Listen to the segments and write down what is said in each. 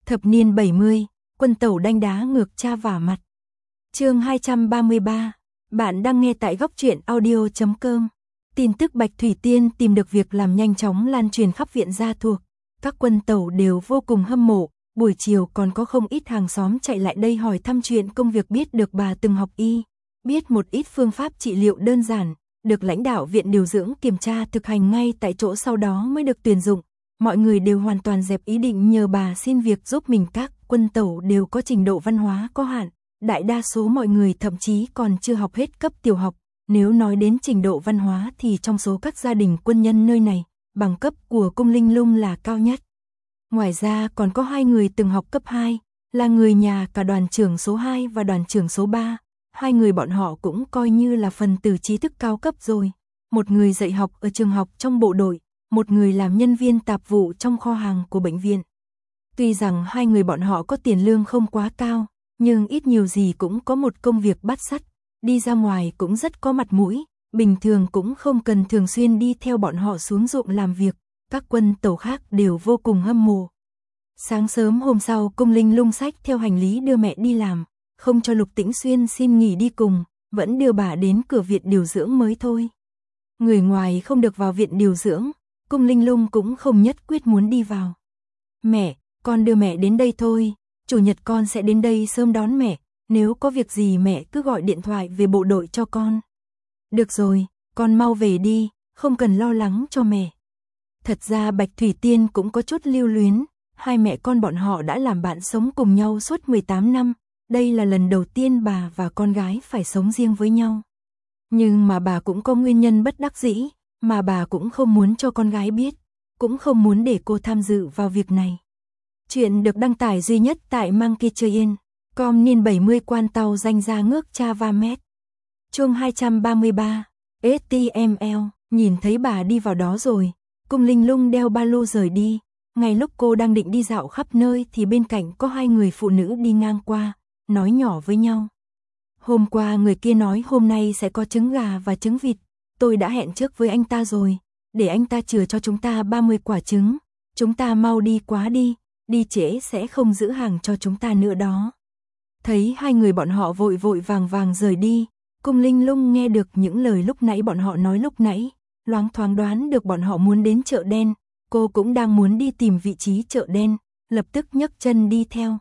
Thập niên 70, quân tẩu đanh đá ngược cha vả mặt. Chương 233. Bạn đang nghe tại góc truyện audio.com. Tin tức Bạch Thủy Tiên tìm được việc làm nhanh chóng lan truyền khắp viện gia thuộc. Các quân tẩu đều vô cùng hâm mộ, buổi chiều còn có không ít hàng xóm chạy lại đây hỏi thăm chuyện công việc, biết được bà từng học y, biết một ít phương pháp trị liệu đơn giản, được lãnh đạo viện điều dưỡng kiểm tra thực hành ngay tại chỗ, sau đó mới được tuyển dụng. Mọi người đều hoàn toàn dẹp ý định nhờ bà xin việc giúp mình. Các quân tẩu đều có trình độ văn hóa có hạn, đại đa số mọi người thậm chí còn chưa học hết cấp tiểu học. Nếu nói đến trình độ văn hóa thì trong số các gia đình quân nhân nơi này, bằng cấp của Cung Linh Lung là cao nhất. Ngoài ra còn có 2 người từng học cấp 2, là người nhà cả đoàn trưởng số 2 và đoàn trưởng số 3. 2 người bọn họ cũng coi như là phần tử trí thức cao cấp rồi. Một người dạy học ở trường học trong bộ đội, một người làm nhân viên tạp vụ trong kho hàng của bệnh viện. Tuy rằng 2 người bọn họ có tiền lương không quá cao, nhưng ít nhiều gì cũng có một công việc bát sắt, đi ra ngoài cũng rất có mặt mũi, bình thường cũng không cần thường xuyên đi theo bọn họ xuống ruộng làm việc. Các quân tẩu khác đều vô cùng hâm mộ. Sáng sớm hôm sau, Cung Linh Lung xách theo hành lý đưa mẹ đi làm, không cho Lục Tĩnh Xuyên xin nghỉ đi cùng, vẫn đưa bà đến cửa viện điều dưỡng mới thôi. Người ngoài không được vào viện điều dưỡng, Cung Linh Lung cũng không nhất quyết muốn đi vào. Mẹ, con đưa mẹ đến đây thôi, chủ nhật con sẽ đến đây sớm đón mẹ, nếu có việc gì mẹ cứ gọi điện thoại về bộ đội cho con. Được rồi, con mau về đi, không cần lo lắng cho mẹ. Thật ra Bạch Thủy Tiên cũng có chút lưu luyến, 2 mẹ con bọn họ đã làm bạn sống cùng nhau suốt 18 năm, đây là lần đầu tiên bà và con gái phải sống riêng với nhau. Nhưng mà bà cũng có nguyên nhân bất đắc dĩ, mà bà cũng không muốn cho con gái biết, cũng không muốn để cô tham dự vào việc này. Chuyện được đăng tải duy nhất tại Monkeychain.com, niên 70, quan tàu danh ra ngước cha va mét. Chương 233. HTML. Nhìn thấy bà đi vào đó rồi, Cung Linh Lung đeo ba lô rời đi. Ngay lúc cô đang định đi dạo khắp nơi thì bên cạnh có 2 người phụ nữ đi ngang qua, nói nhỏ với nhau. Hôm qua người kia nói hôm nay sẽ có trứng gà và trứng vịt, tôi đã hẹn trước với anh ta rồi, để anh ta chừa cho chúng ta 30 quả trứng, chúng ta mau đi quá đi trễ sẽ không giữ hàng cho chúng ta nữa đó. Thấy 2 người bọn họ vội vội vàng rời đi, Cung Linh Lung nghe được những lời lúc nãy bọn họ nói lúc nãy, loáng thoáng đoán được bọn họ muốn đến chợ đen, cô cũng đang muốn đi tìm vị trí chợ đen, lập tức nhấc chân đi theo.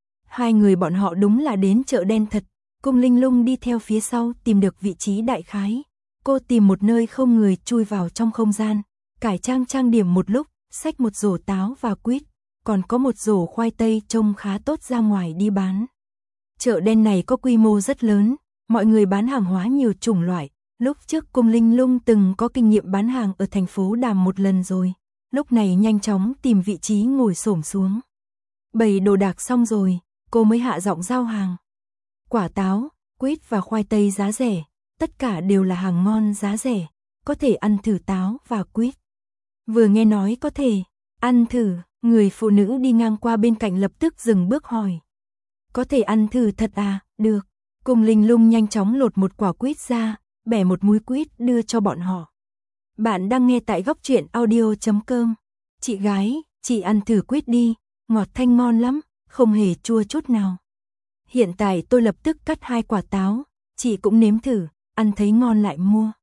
2 người bọn họ đúng là đến chợ đen thật, Cung Linh Lung đi theo phía sau tìm được vị trí đại khái. Cô tìm một nơi không người chui vào trong không gian, cải trang điểm một lúc, xách một rổ táo và quýt, còn có một rổ khoai tây trông khá tốt ra ngoài đi bán. Chợ đen này có quy mô rất lớn, mọi người bán hàng hóa nhiều chủng loại. Lúc trước Cung Linh Lung từng có kinh nghiệm bán hàng ở thành phố Đàm một lần rồi, lúc này nhanh chóng tìm vị trí ngồi xổm xuống. Bày đồ đạc xong rồi, cô mới hạ giọng giao hàng. Quả táo, quýt và khoai tây giá rẻ, tất cả đều là hàng ngon giá rẻ, có thể ăn thử táo và quýt. Vừa nghe nói có thể ăn thử, người phụ nữ đi ngang qua bên cạnh lập tức dừng bước hỏi. Có thể ăn thử thật à? Được. Cung Linh Lung nhanh chóng lột một quả quýt ra, bẻ một múi quýt đưa cho bọn họ. Bạn đang nghe tại góc truyện audio.com. Chị gái, chị ăn thử quýt đi, ngọt thanh ngon lắm, không hề chua chút nào. Hiện tại tôi lập tức cắt 2 quả táo, chị cũng nếm thử, ăn thấy ngon lại mua.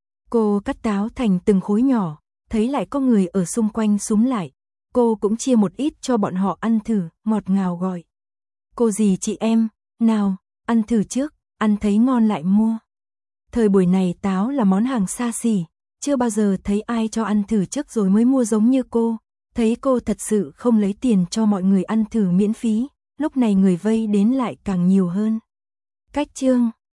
Cô cắt táo thành từng khối nhỏ, thấy lại có người ở xung quanh xúm lại, cô cũng chia một ít cho bọn họ ăn thử, ngọt ngào gọi. Cô dì chị em, nào, ăn thử trước, ăn thấy ngon lại mua. Thời buổi này táo là món hàng xa xỉ, chưa bao giờ thấy ai cho ăn thử trước rồi mới mua giống như cô. Thấy cô thật sự không lấy tiền cho mọi người ăn thử miễn phí, lúc này người vây đến lại càng nhiều hơn. Cách chương